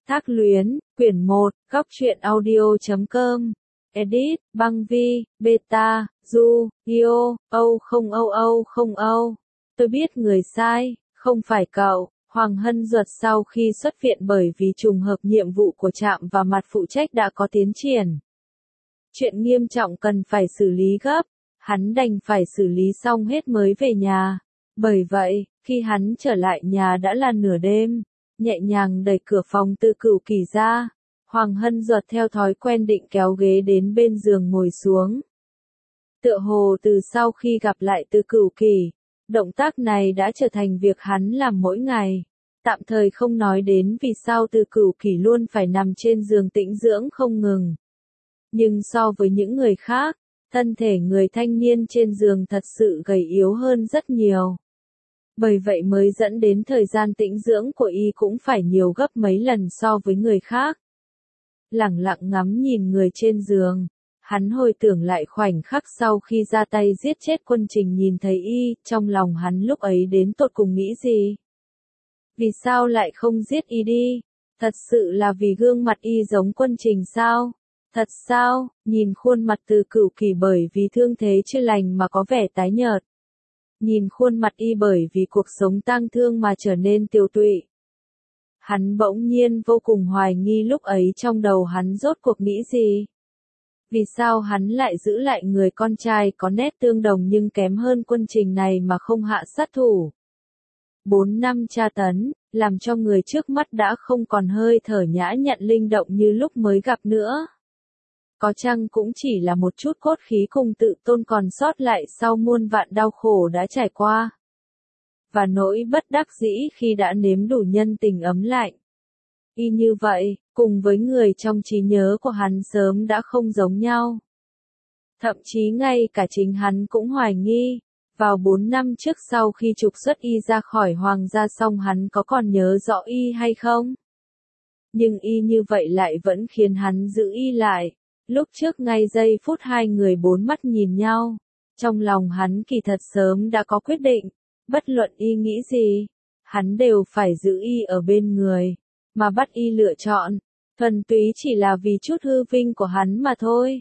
Thác Luyến, quyển 1, góc truyện audio.com. Edit, Băng Vi, Beta, Du, Io, Âu không Âu Âu không Âu. Tôi biết người sai, không phải cậu. Hoàng Hân Duật sau khi xuất viện bởi vì trùng hợp nhiệm vụ của trạm và mặt phụ trách đã có tiến triển. Chuyện nghiêm trọng cần phải xử lý gấp, hắn đành phải xử lý xong hết mới về nhà. Bởi vậy, khi hắn trở lại nhà đã là nửa đêm, nhẹ nhàng đẩy cửa phòng Tư Cửu Kỳ ra. Hoàng Hân Duật theo thói quen định kéo ghế đến bên giường ngồi xuống. Tựa hồ từ sau khi gặp lại Tư Cửu Kỳ, động tác này đã trở thành việc hắn làm mỗi ngày. Tạm thời không nói đến vì sao Tư Cửu Kỳ luôn phải nằm trên giường tĩnh dưỡng không ngừng. Nhưng so với những người khác, thân thể người thanh niên trên giường thật sự gầy yếu hơn rất nhiều. Bởi vậy mới dẫn đến thời gian tĩnh dưỡng của y cũng phải nhiều gấp mấy lần so với người khác. Lẳng lặng ngắm nhìn người trên giường, hắn hồi tưởng lại khoảnh khắc sau khi ra tay giết chết Quân Trình nhìn thấy y, trong lòng hắn lúc ấy đến tột cùng nghĩ gì? Vì sao lại không giết y đi? Thật sự là vì gương mặt y giống Quân Trình sao? Thật sao? Nhìn khuôn mặt Tư Cửu Kỳ bởi vì thương thế chưa lành mà có vẻ tái nhợt. Nhìn khuôn mặt y bởi vì cuộc sống tang thương mà trở nên tiều tụy. Hắn bỗng nhiên vô cùng hoài nghi lúc ấy trong đầu hắn rốt cuộc nghĩ gì. Vì sao hắn lại giữ lại người con trai có nét tương đồng nhưng kém hơn Quân Trình này mà không hạ sát thủ. 4 năm tra tấn, làm cho người trước mắt đã không còn hơi thở nhã nhặn linh động như lúc mới gặp nữa. Có chăng cũng chỉ là một chút cốt khí cùng tự tôn còn sót lại sau muôn vạn đau khổ đã trải qua. Và nỗi bất đắc dĩ khi đã nếm đủ nhân tình ấm lạnh. Y như vậy, cùng với người trong trí nhớ của hắn sớm đã không giống nhau. Thậm chí ngay cả chính hắn cũng hoài nghi, vào 4 năm trước sau khi trục xuất y ra khỏi hoàng gia xong hắn có còn nhớ rõ y hay không? Nhưng y như vậy lại vẫn khiến hắn giữ y lại. Lúc trước ngay giây phút hai người bốn mắt nhìn nhau, trong lòng hắn kỳ thật sớm đã có quyết định, bất luận y nghĩ gì, hắn đều phải giữ y ở bên người, mà bắt y lựa chọn, thuần túy chỉ là vì chút hư vinh của hắn mà thôi.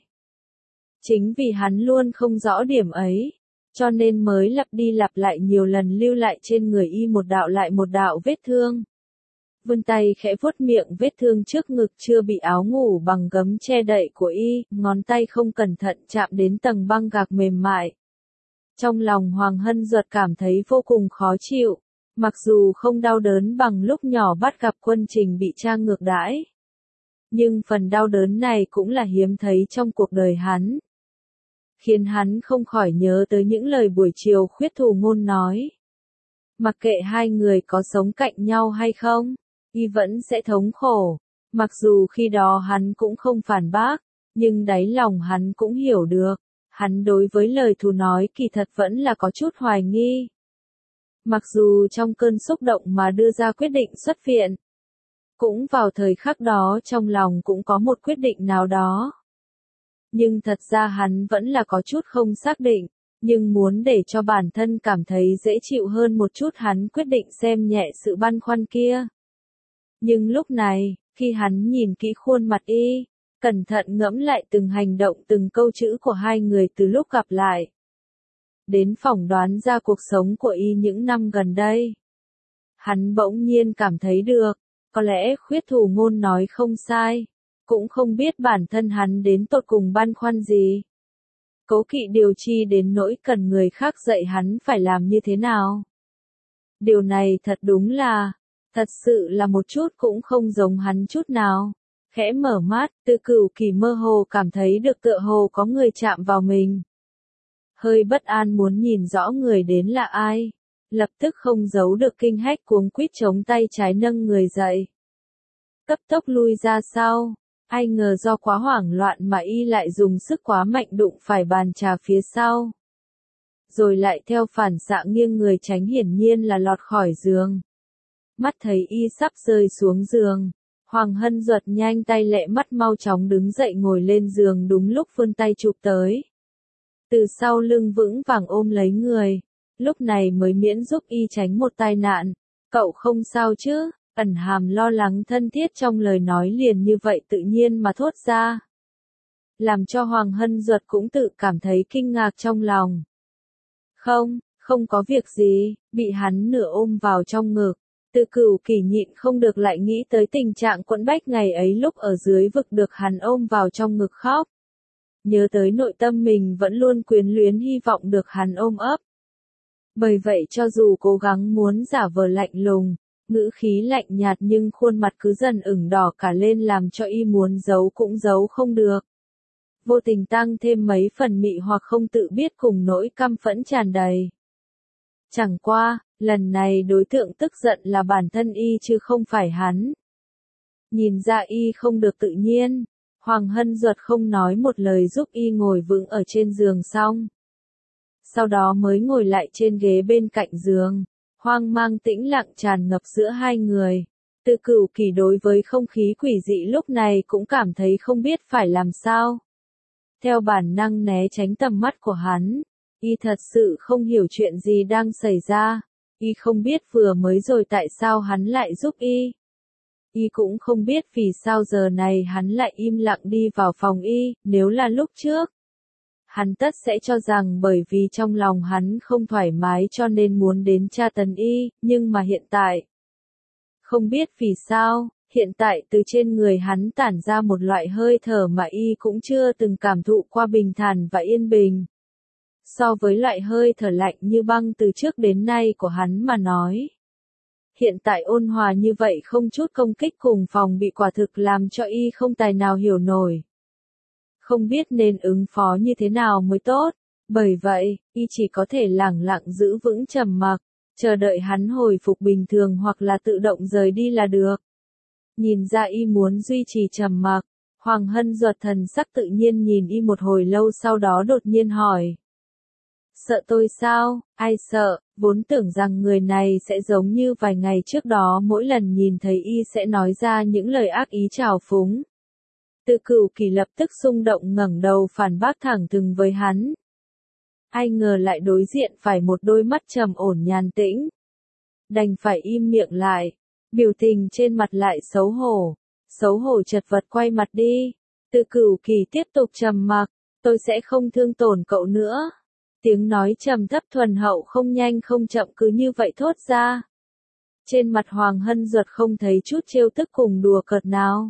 Chính vì hắn luôn không rõ điểm ấy, cho nên mới lặp đi lặp lại nhiều lần lưu lại trên người y một đạo lại một đạo vết thương. Vươn tay khẽ vuốt miệng vết thương trước ngực chưa bị áo ngủ bằng gấm che đậy của y, ngón tay không cẩn thận chạm đến tầng băng gạc mềm mại. Trong lòng Hoàng Hân Duật cảm thấy vô cùng khó chịu, mặc dù không đau đớn bằng lúc nhỏ bắt gặp Quân Trình bị cha ngược đãi. Nhưng phần đau đớn này cũng là hiếm thấy trong cuộc đời hắn. Khiến hắn không khỏi nhớ tới những lời buổi chiều Khuyết Thủ Ngôn nói. Mặc kệ hai người có sống cạnh nhau hay không, y vẫn sẽ thống khổ. Mặc dù khi đó hắn cũng không phản bác, nhưng đáy lòng hắn cũng hiểu được, hắn đối với lời thù nói kỳ thật vẫn là có chút hoài nghi. Mặc dù trong cơn xúc động mà đưa ra quyết định xuất viện, cũng vào thời khắc đó trong lòng cũng có một quyết định nào đó. Nhưng thật ra hắn vẫn là có chút không xác định, nhưng muốn để cho bản thân cảm thấy dễ chịu hơn một chút hắn quyết định xem nhẹ sự băn khoăn kia. Nhưng lúc này, khi hắn nhìn kỹ khuôn mặt y, cẩn thận ngẫm lại từng hành động từng câu chữ của hai người từ lúc gặp lại. Đến phỏng đoán ra cuộc sống của y những năm gần đây. Hắn bỗng nhiên cảm thấy được, có lẽ Khuyết Thủ Ngôn nói không sai, cũng không biết bản thân hắn đến tột cùng băn khoăn gì. Cố kỵ điều chi đến nỗi cần người khác dạy hắn phải làm như thế nào. Điều này thật đúng là, thật sự là một chút cũng không giống hắn chút nào. Khẽ mở mắt, Tư Cửu Kỳ mơ hồ cảm thấy được tựa hồ có người chạm vào mình. Hơi bất an muốn nhìn rõ người đến là ai. Lập tức không giấu được kinh hách cuống quýt chống tay trái nâng người dậy. Cấp tốc lui ra sau. Ai ngờ do quá hoảng loạn mà y lại dùng sức quá mạnh đụng phải bàn trà phía sau. Rồi lại theo phản xạ nghiêng người tránh hiển nhiên là lọt khỏi giường. Mắt thấy y sắp rơi xuống giường. Hoàng Hân Duật nhanh tay lẹ mắt mau chóng đứng dậy ngồi lên giường đúng lúc vươn tay chụp tới. Từ sau lưng vững vàng ôm lấy người. Lúc này mới miễn giúp y tránh một tai nạn. Cậu không sao chứ? ẩn hàm lo lắng thân thiết trong lời nói liền như vậy tự nhiên mà thốt ra. Làm cho Hoàng Hân Duật cũng tự cảm thấy kinh ngạc trong lòng. Không có việc gì, bị hắn nửa ôm vào trong ngực. Từ Cửu Kỳ nhịn không được lại nghĩ tới tình trạng quẫn bách ngày ấy lúc ở dưới vực được hắn ôm vào trong ngực khóc. Nhớ tới nội tâm mình vẫn luôn quyến luyến hy vọng được hắn ôm ấp. Bởi vậy cho dù cố gắng muốn giả vờ lạnh lùng, ngữ khí lạnh nhạt nhưng khuôn mặt cứ dần ửng đỏ cả lên làm cho y muốn giấu cũng giấu không được. Vô tình tăng thêm mấy phần mị hoặc không tự biết cùng nỗi căm phẫn tràn đầy. Chẳng qua, lần này đối tượng tức giận là bản thân y chứ không phải hắn. Nhìn ra y không được tự nhiên, Hoàng Hân Duật không nói một lời giúp y ngồi vững ở trên giường xong. Sau đó mới ngồi lại trên ghế bên cạnh giường, hoang mang tĩnh lặng tràn ngập giữa hai người. Từ Cửu Kỳ đối với không khí quỷ dị lúc này cũng cảm thấy không biết phải làm sao. Theo bản năng né tránh tầm mắt của hắn, y thật sự không hiểu chuyện gì đang xảy ra, y không biết vừa mới rồi tại sao hắn lại giúp y. Y cũng không biết vì sao giờ này hắn lại im lặng đi vào phòng y, nếu là lúc trước. Hắn tất sẽ cho rằng bởi vì trong lòng hắn không thoải mái cho nên muốn đến tra tấn y, nhưng mà hiện tại. Không biết vì sao, hiện tại từ trên người hắn tản ra một loại hơi thở mà y cũng chưa từng cảm thụ qua bình thản và yên bình. So với loại hơi thở lạnh như băng từ trước đến nay của hắn mà nói. Hiện tại ôn hòa như vậy không chút công kích cùng phòng bị quả thực làm cho y không tài nào hiểu nổi. Không biết nên ứng phó như thế nào mới tốt, bởi vậy, y chỉ có thể lẳng lặng giữ vững trầm mặc, chờ đợi hắn hồi phục bình thường hoặc là tự động rời đi là được. Nhìn ra y muốn duy trì trầm mặc, Hoàng Hân Duật thần sắc tự nhiên nhìn y một hồi lâu sau đó đột nhiên hỏi. Sợ tôi sao? Ai sợ, vốn tưởng rằng người này sẽ giống như vài ngày trước đó mỗi lần nhìn thấy y sẽ nói ra những lời ác ý trào phúng. Từ Cửu Kỳ lập tức xung động ngẩng đầu phản bác thẳng thừng với hắn. Ai ngờ lại đối diện phải một đôi mắt trầm ổn nhàn tĩnh. Đành phải im miệng lại, biểu tình trên mặt lại xấu hổ chật vật quay mặt đi. Từ Cửu Kỳ tiếp tục trầm mặc, tôi sẽ không thương tổn cậu nữa. Tiếng nói trầm thấp thuần hậu không nhanh không chậm cứ như vậy thốt ra. Trên mặt Hoàng Hân Duật không thấy chút trêu tức cùng đùa cợt nào.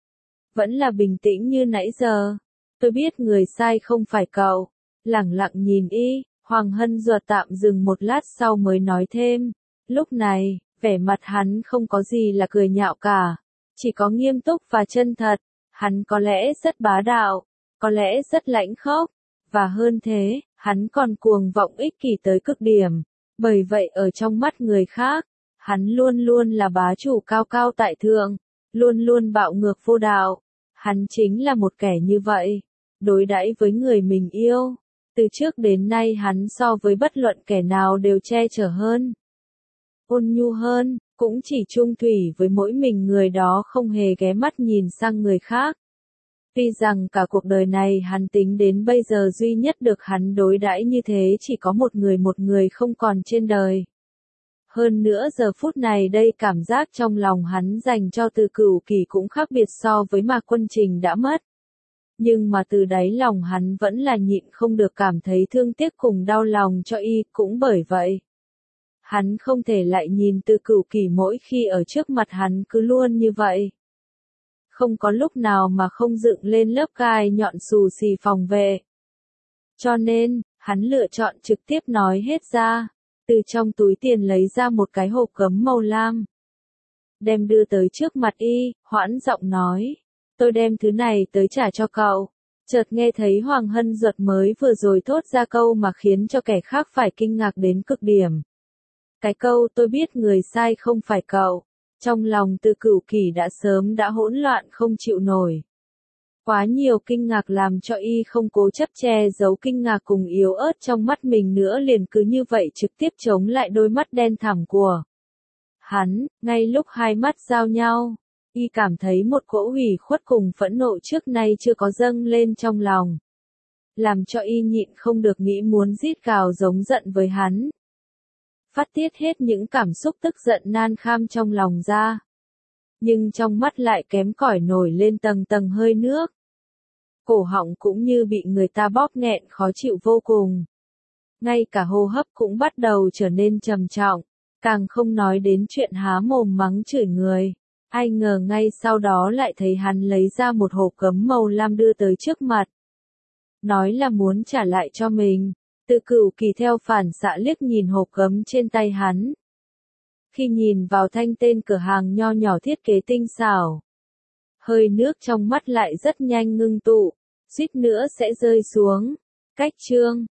Vẫn là bình tĩnh như nãy giờ. Tôi biết người sai không phải cậu. Lẳng lặng nhìn y, Hoàng Hân Duật tạm dừng một lát sau mới nói thêm. Lúc này, vẻ mặt hắn không có gì là cười nhạo cả. Chỉ có nghiêm túc và chân thật. Hắn có lẽ rất bá đạo, có lẽ rất lãnh khốc. Và hơn thế, hắn còn cuồng vọng ích kỷ tới cực điểm. Bởi vậy ở trong mắt người khác, hắn luôn luôn là bá chủ cao cao tại thượng, luôn luôn bạo ngược vô đạo. Hắn chính là một kẻ như vậy. Đối đãi với người mình yêu. Từ trước đến nay hắn so với bất luận kẻ nào đều che chở hơn. Ôn nhu hơn, cũng chỉ chung thủy với mỗi mình người đó không hề ghé mắt nhìn sang người khác. Tuy rằng cả cuộc đời này hắn tính đến bây giờ duy nhất được hắn đối đãi như thế chỉ có một người không còn trên đời. Hơn nữa giờ phút này đây cảm giác trong lòng hắn dành cho Từ Cửu Kỳ cũng khác biệt so với Mạc Quân Trình đã mất. Nhưng mà từ đáy lòng hắn vẫn là nhịn không được cảm thấy thương tiếc cùng đau lòng cho y, cũng bởi vậy. Hắn không thể lại nhìn Từ Cửu Kỳ mỗi khi ở trước mặt hắn cứ luôn như vậy. Không có lúc nào mà không dựng lên lớp gai nhọn xù xì phòng vệ. Cho nên, hắn lựa chọn trực tiếp nói hết ra, từ trong túi tiền lấy ra một cái hộp gấm màu lam. Đem đưa tới trước mặt y, hoãn giọng nói, tôi đem thứ này tới trả cho cậu. Chợt nghe thấy Hoàng Hân Duật mới vừa rồi thốt ra câu mà khiến cho kẻ khác phải kinh ngạc đến cực điểm. Cái câu tôi biết người sai không phải cậu. Trong lòng Từ Cửu Kỳ đã hỗn loạn không chịu nổi. Quá nhiều kinh ngạc làm cho y không cố chấp che giấu kinh ngạc cùng yếu ớt trong mắt mình nữa liền cứ như vậy trực tiếp chống lại đôi mắt đen thẳm của hắn, ngay lúc hai mắt giao nhau, y cảm thấy một cỗ ủy khuất cùng phẫn nộ trước nay chưa có dâng lên trong lòng. Làm cho y nhịn không được nghĩ muốn rít gào giống giận với hắn. Phát tiết hết những cảm xúc tức giận nan kham trong lòng ra. nhưng trong mắt lại kém cỏi nổi lên tầng tầng hơi nước. Cổ họng cũng như bị người ta bóp nghẹn khó chịu vô cùng. Ngay cả hô hấp cũng bắt đầu trở nên trầm trọng, càng không nói đến chuyện há mồm mắng chửi người. Ai ngờ ngay sau đó lại thấy hắn lấy ra một hộp gấm màu lam đưa tới trước mặt. Nói là muốn trả lại cho mình. Từ Cửu Kỳ theo phản xạ liếc nhìn hộp gấm trên tay hắn. Khi nhìn vào thanh tên cửa hàng nho nhỏ thiết kế tinh xảo, hơi nước trong mắt lại rất nhanh ngưng tụ, suýt nữa sẽ rơi xuống. Cách chương